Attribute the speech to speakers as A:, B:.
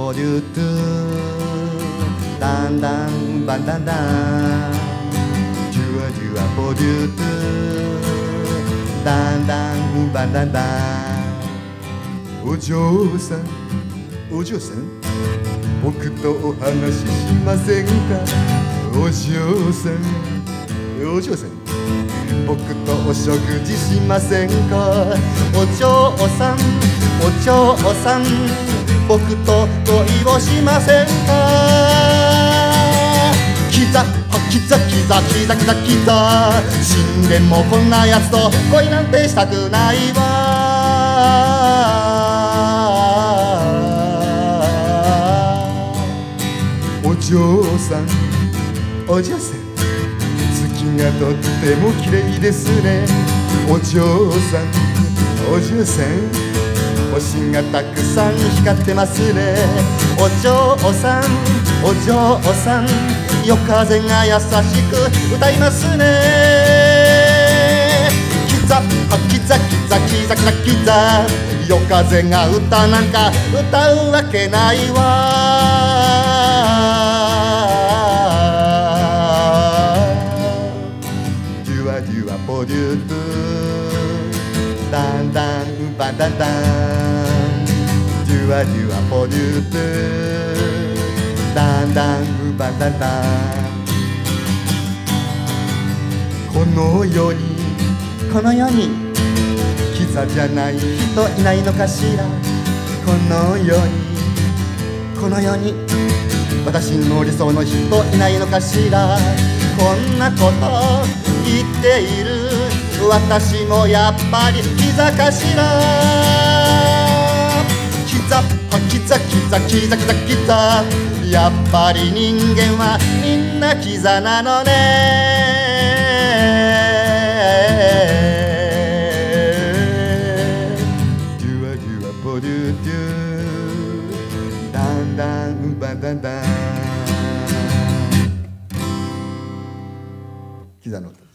A: ポデュトゥダンダンバンダンダンジュワジュワポデュトゥダンダンバンダンダンお嬢さんお嬢さん僕とお話ししませんかお嬢さんお嬢さん僕とお食事しませんかお嬢さんお嬢さん僕と恋をしませんかキザキザキザキザキザキザ死んでもこんなやつと恋なんてしたくないわお嬢さんお嬢さん月がとっても綺麗ですねお嬢さんお嬢さん星がたくさん光ってますねお嬢さんお嬢さん夜風が優しく歌いますねキザキザキザキザキザキザ夜風が歌なんか歌うわけないわデュワデュワポデュトゥダンダンバンダンダンデュワデュワポデュトゥダンダンバンダンダンこの世にキザじゃない人いないのかしらこの世に私の理想の人いないのかしらこんなこと言っている私もやっぱりキザかしらキザキザキザキザキザキザやっぱり人間はみんなキザなのねデュワデュワポデュデュダンダンバンダンダンキザの歌